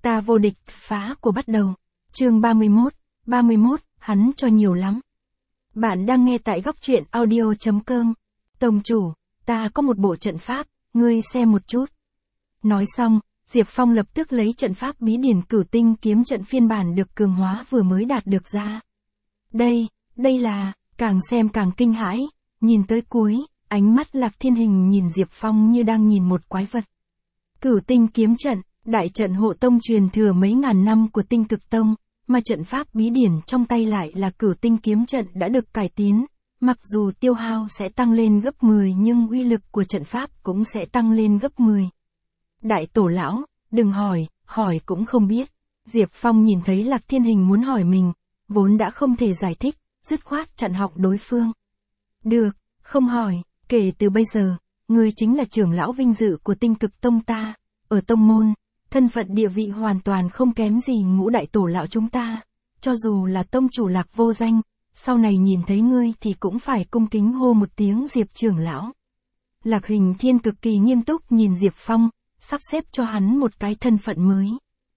Ta vô địch, phá của bắt đầu. Chương 31, hắn cho nhiều lắm. Bạn đang nghe tại góc truyện audio.com. Tông chủ, ta có một bộ trận pháp, ngươi xem một chút. Nói xong, Diệp Phong lập tức lấy trận pháp bí điển Cửu Tinh kiếm trận phiên bản được cường hóa vừa mới đạt được ra. Đây là, càng xem càng kinh hãi, nhìn tới cuối, ánh mắt Lạc Thiên Hình nhìn Diệp Phong như đang nhìn một quái vật. Cửu Tinh kiếm trận, đại trận hộ tông truyền thừa mấy ngàn năm của Tinh Cực Tông, mà trận pháp bí điển trong tay lại là Cửu Tinh kiếm trận đã được cải tiến, mặc dù tiêu hao sẽ tăng lên gấp 10 nhưng uy lực của trận pháp cũng sẽ tăng lên gấp 10. Đại tổ lão, đừng hỏi cũng không biết. Diệp Phong nhìn thấy Lạc Thiên Hình muốn hỏi mình, vốn đã không thể giải thích, dứt khoát chặn họng đối phương. Được, không hỏi, kể từ bây giờ, ngươi chính là trưởng lão vinh dự của Tinh Cực Tông ta, ở tông môn, thân phận địa vị hoàn toàn không kém gì ngũ đại tổ lão chúng ta, cho dù là tông chủ Lạc Vô Danh, sau này nhìn thấy ngươi thì cũng phải cung kính hô một tiếng Diệp trưởng lão. Lạc Hình Thiên cực kỳ nghiêm túc nhìn Diệp Phong, sắp xếp cho hắn một cái thân phận mới.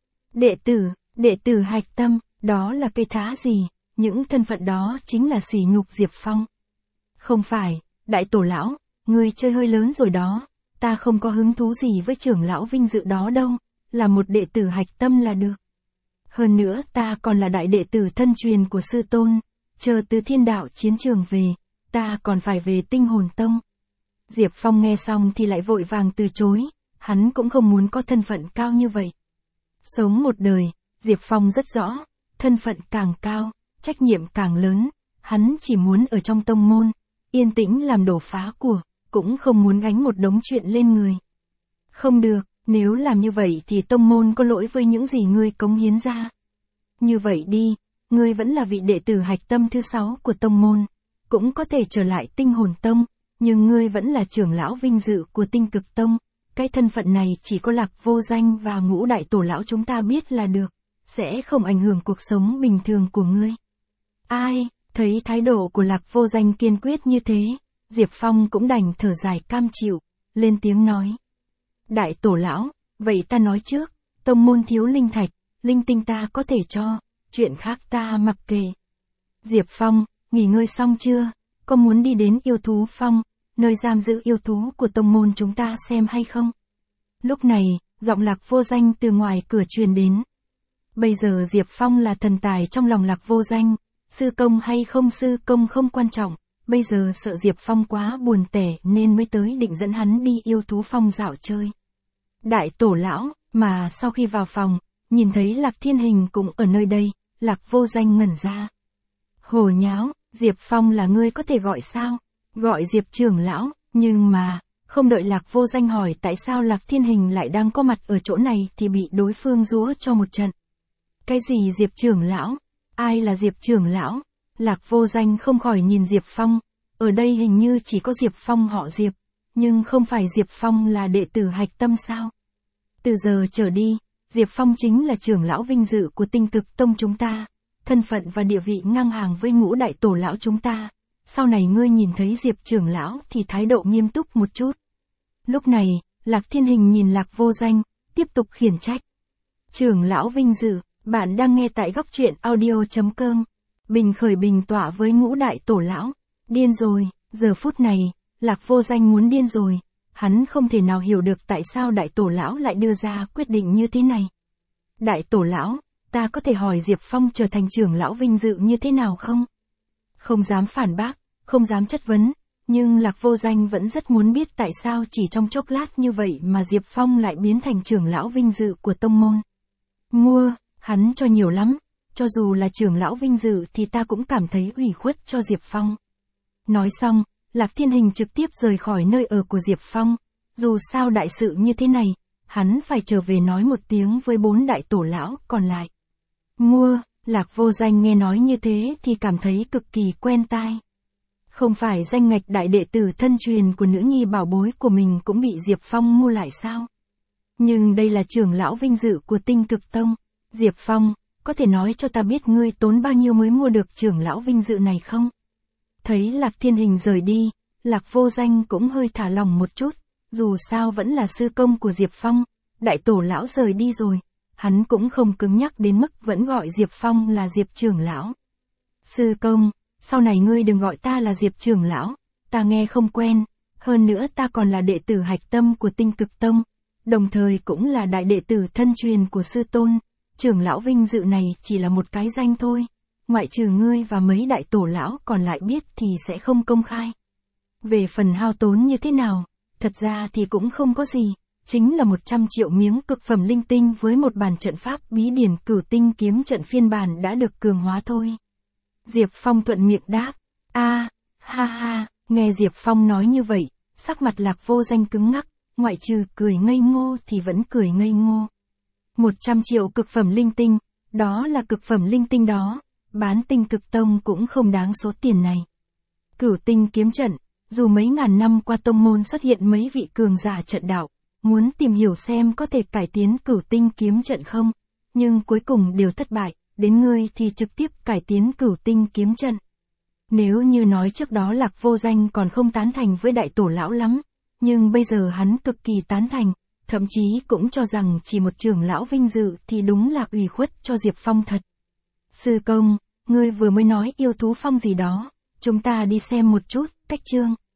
Đệ tử hạch tâm, đó là cây thá gì, những thân phận đó chính là sỉ nhục Diệp Phong. Không phải, đại tổ lão, ngươi chơi hơi lớn rồi đó, ta không có hứng thú gì với trưởng lão vinh dự đó đâu, là một đệ tử hạch tâm là được. Hơn nữa ta còn là đại đệ tử thân truyền của sư tôn, chờ từ thiên đạo chiến trường về, ta còn phải về Tinh Hồn Tông. Diệp Phong nghe xong thì lại vội vàng từ chối, hắn cũng không muốn có thân phận cao như vậy. Sống một đời, Diệp Phong rất rõ, thân phận càng cao, trách nhiệm càng lớn, hắn chỉ muốn ở trong tông môn, yên tĩnh làm đổ phá của, cũng không muốn gánh một đống chuyện lên người. Không được, nếu làm như vậy thì tông môn có lỗi với những gì ngươi cống hiến ra. Như vậy đi, ngươi vẫn là vị đệ tử hạch tâm thứ 6 của tông môn, cũng có thể trở lại Tinh Hồn Tông, nhưng ngươi vẫn là trưởng lão vinh dự của Tinh Cực Tông. Cái thân phận này chỉ có Lạc Vô Danh và ngũ đại tổ lão chúng ta biết là được, sẽ không ảnh hưởng cuộc sống bình thường của ngươi. Ai, thấy thái độ của Lạc Vô Danh kiên quyết như thế, Diệp Phong cũng đành thở dài cam chịu, lên tiếng nói. Đại tổ lão, vậy ta nói trước, tông môn thiếu linh thạch, linh tinh ta có thể cho, chuyện khác ta mặc kệ. Diệp Phong, nghỉ ngơi xong chưa, có muốn đi đến yêu thú phong, nơi giam giữ yêu thú của tông môn chúng ta xem hay không? Lúc này, giọng Lạc Vô Danh từ ngoài cửa truyền đến. Bây giờ Diệp Phong là thần tài trong lòng Lạc Vô Danh, sư công hay không sư công không quan trọng, bây giờ sợ Diệp Phong quá buồn tẻ nên mới tới định dẫn hắn đi yêu thú phong dạo chơi. Đại tổ lão, mà sau khi vào phòng, nhìn thấy Lạc Thiên Hình cũng ở nơi đây, Lạc Vô Danh ngẩn ra. Hồ nháo, Diệp Phong là ngươi có thể gọi sao? Gọi Diệp trưởng lão, nhưng mà, không đợi Lạc Vô Danh hỏi tại sao Lạc Thiên Hình lại đang có mặt ở chỗ này thì bị đối phương giũa cho một trận. Cái gì Diệp trưởng lão? Ai là Diệp trưởng lão? Lạc Vô Danh không khỏi nhìn Diệp Phong, ở đây hình như chỉ có Diệp Phong họ Diệp, nhưng không phải Diệp Phong là đệ tử hạch tâm sao? Từ giờ trở đi, Diệp Phong chính là trưởng lão vinh dự của Tinh Cực Tông chúng ta, thân phận và địa vị ngang hàng với ngũ đại tổ lão chúng ta. Sau này ngươi nhìn thấy Diệp trưởng lão thì thái độ nghiêm túc một chút. Lúc này, Lạc Thiên Hình nhìn Lạc Vô Danh, tiếp tục khiển trách. Trưởng lão vinh dự, bạn đang nghe tại góc truyện audio.com. Bình khởi bình tọa với ngũ đại tổ lão. Điên rồi, giờ phút này, Lạc Vô Danh muốn điên rồi. Hắn không thể nào hiểu được tại sao đại tổ lão lại đưa ra quyết định như thế này. Đại tổ lão, ta có thể hỏi Diệp Phong trở thành trưởng lão vinh dự như thế nào không? Không dám phản bác, không dám chất vấn, nhưng Lạc Vô Danh vẫn rất muốn biết tại sao chỉ trong chốc lát như vậy mà Diệp Phong lại biến thành trưởng lão vinh dự của tông môn. Hắn cho nhiều lắm, cho dù là trưởng lão vinh dự thì ta cũng cảm thấy ủy khuất cho Diệp Phong. Nói xong, Lạc Thiên Hình trực tiếp rời khỏi nơi ở của Diệp Phong, dù sao đại sự như thế này, hắn phải trở về nói một tiếng với 4 đại tổ lão còn lại. Lạc Vô Danh nghe nói như thế thì cảm thấy cực kỳ quen tai. Không phải danh ngạch đại đệ tử thân truyền của nữ nhi bảo bối của mình cũng bị Diệp Phong mua lại sao? Nhưng đây là trưởng lão vinh dự của Tinh Cực Tông. Diệp Phong, có thể nói cho ta biết ngươi tốn bao nhiêu mới mua được trưởng lão vinh dự này không? Thấy Lạc Thiên Hình rời đi, Lạc Vô Danh cũng hơi thả lòng một chút, dù sao vẫn là sư công của Diệp Phong, đại tổ lão rời đi rồi, hắn cũng không cứng nhắc đến mức vẫn gọi Diệp Phong là Diệp trưởng lão. Sư công, sau này ngươi đừng gọi ta là Diệp trưởng lão, ta nghe không quen, hơn nữa ta còn là đệ tử hạch tâm của Tinh Cực Tông, đồng thời cũng là đại đệ tử thân truyền của sư tôn, trưởng lão vinh dự này chỉ là một cái danh thôi, ngoại trừ ngươi và mấy đại tổ lão còn lại biết thì sẽ không công khai. Về phần hao tốn như thế nào, thật ra thì cũng không có gì, chính là 100 triệu miếng cực phẩm linh tinh với một bản trận pháp bí điển Cửu Tinh kiếm trận phiên bản đã được cường hóa thôi. Diệp Phong thuận miệng đáp, ha ha, nghe Diệp Phong nói như vậy, sắc mặt Lạc Vô Danh cứng ngắc, ngoại trừ cười ngây ngô thì vẫn cười ngây ngô. 100 triệu cực phẩm linh tinh, đó là cực phẩm linh tinh đó, bán Tinh Cực Tông cũng không đáng số tiền này. Cửu Tinh kiếm trận, dù mấy ngàn năm qua tông môn xuất hiện mấy vị cường giả trận đạo, muốn tìm hiểu xem có thể cải tiến Cửu Tinh kiếm trận không, nhưng cuối cùng đều thất bại, đến ngươi thì trực tiếp cải tiến Cửu Tinh kiếm trận. Nếu như nói trước đó Lạc Vô Danh còn không tán thành với đại tổ lão lắm, nhưng bây giờ hắn cực kỳ tán thành, thậm chí cũng cho rằng chỉ một trưởng lão vinh dự thì đúng là ủy khuất cho Diệp Phong thật. Sư công, ngươi vừa mới nói yêu thú phong gì đó, chúng ta đi xem một chút, cách chương.